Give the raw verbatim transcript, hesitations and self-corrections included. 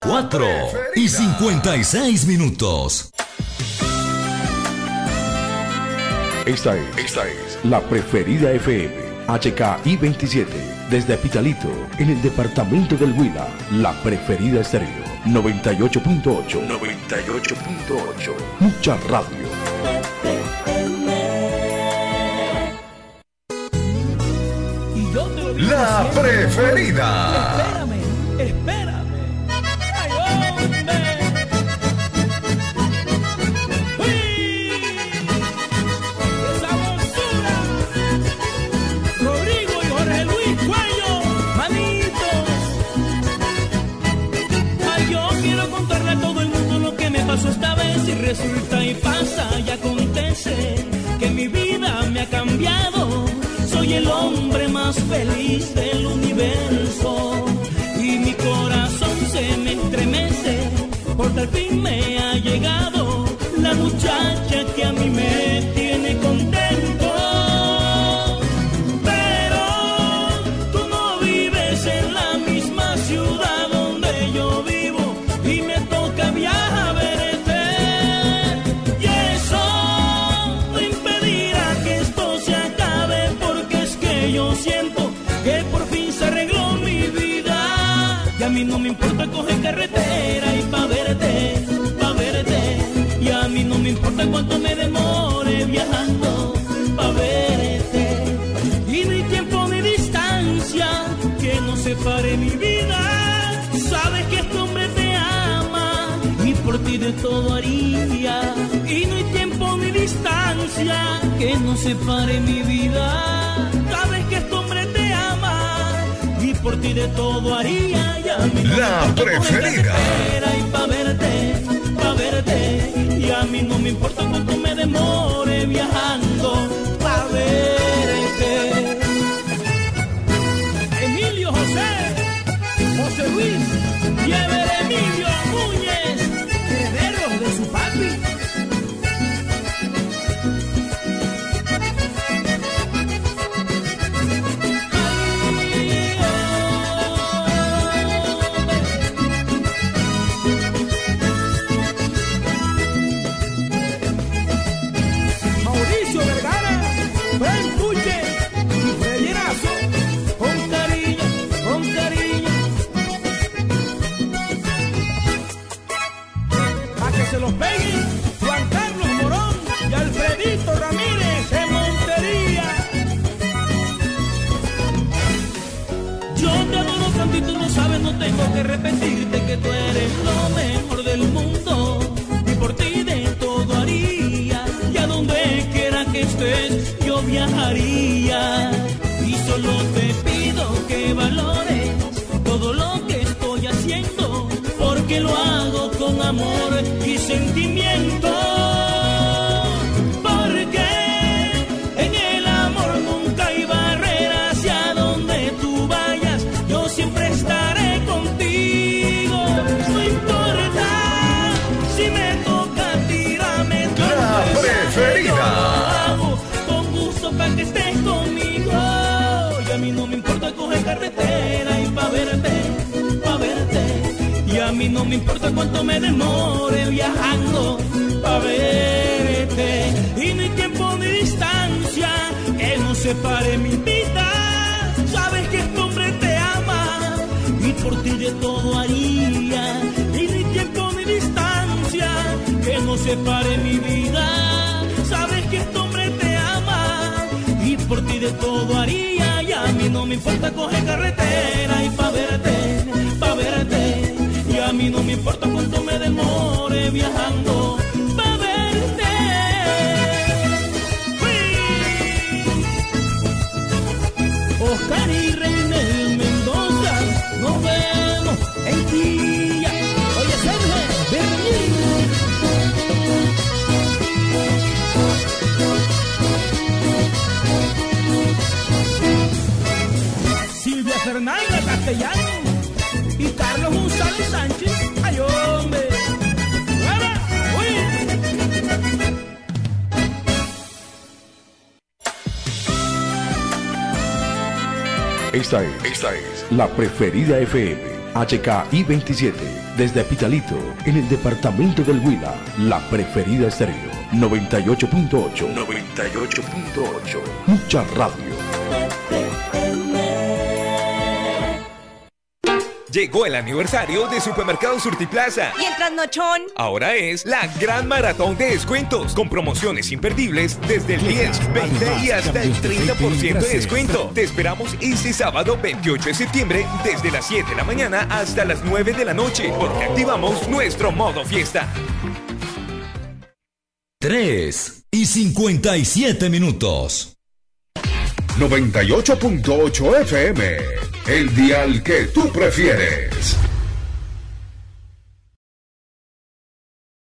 cuatro y cincuenta y seis minutos. Esta es, esta es la Preferida F M, H K I veintisiete, desde Pitalito, en el departamento del Huila. La Preferida Estéreo, noventa y ocho punto ocho. noventa y ocho punto ocho. Mucha radio. La Preferida. Espérame, espérame. Ay, hombre. ¡Uy! ¡Qué sabrosura! Rodrigo y Jorge Luis Cuello, manitos. Ay, yo quiero contarle a todo el mundo lo que me pasó esta vez. Y resulta y pasa y acontece que mi vida me ha cambiado. Soy el hombre más feliz del universo y mi corazón se me estremece porque al fin me ha llegado la muchacha que a mí me tiene contento. Pero tú no vives en la misma ciudad donde yo vivo y me toca viajar a verte, y eso no impedirá que esto se acabe, porque es que yo siento que por fin se arregló mi vida. Y a mí no me importa coger carretera y pa' verte, pa' verte. Y a mí no me importa cuánto me demore viajando pa' verte. Y no hay tiempo ni distancia que nos separe mi vida. Sabes que este hombre te ama y por ti de todo haría. Y no hay tiempo ni distancia que nos separe mi vida. Sabes que este hombre te ama y por ti de todo haría. Y a mí no La me importa Preferida. y pa' verte, pa' verte. Y a mí no me importa cuánto me demore viajando pa' verte. Emilio José, José Luis y Ever Emilio Núñez, herederos de su papi. Mauricio Vergara, Fran Puche y Freyerazo, con cariño, con cariño. Pa' que se los peguen Juan Carlos Morón y Alfredito Ramírez en Montería. Yo te adoro tanto y tú lo sabes, no tengo que repetirte que tú eres lo mejor del mundo. Y por ti de todo haría, y a donde quiera que estés yo viajaría. Y solo te pido que valores todo lo que estoy haciendo, porque lo hago con amor y sentimiento. Porque en el amor nunca hay barreras, y a donde tú vayas yo siempre estaré contigo. No importa si me toca tirarme La Preferida. yo lo hago con gusto para que estés conmigo. Y a mí no me importa coger carretera y pa' verte, pa' verte. Y a mí no me importa cuánto me demore viajando pa' verte. Y no hay tiempo ni distancia que nos separe mi vida. Sabes que este hombre te ama y por ti de todo haría. Y no hay tiempo ni distancia que nos separe mi vida. Sabes que este hombre te ama y por ti de todo haría. Y a mí no me importa coger carretera y pa' verte, pa' verte. Y a mí no me importa cuánto me demore viajando pa' verte. ¡Uy! Oscar y Reynel Mendoza, nos vemos en día. Oye, Sergio, bienvenido. Silvia Fernanda Castellano y Carlos González Sánchez. ¡Ay, hombre! ¡Brava! ¡Uy! Esta es, esta es la Preferida F M, H K I veintisiete, desde Pitalito, en el departamento del Huila, la preferida estéreo, noventa y ocho punto ocho. noventa y ocho punto ocho. Mucha radio. Llegó el aniversario de Supermercado Surtiplaza. ¿Y el trasnochón? Ahora es la gran maratón de descuentos, con promociones imperdibles desde el diez, veinte y hasta el treinta por ciento de descuento. Te esperamos este sábado veintiocho de septiembre desde las siete de la mañana hasta las nueve de la noche, porque activamos nuestro modo fiesta. tres y cincuenta y siete minutos. noventa y ocho punto ocho F M, el dial que tú prefieres.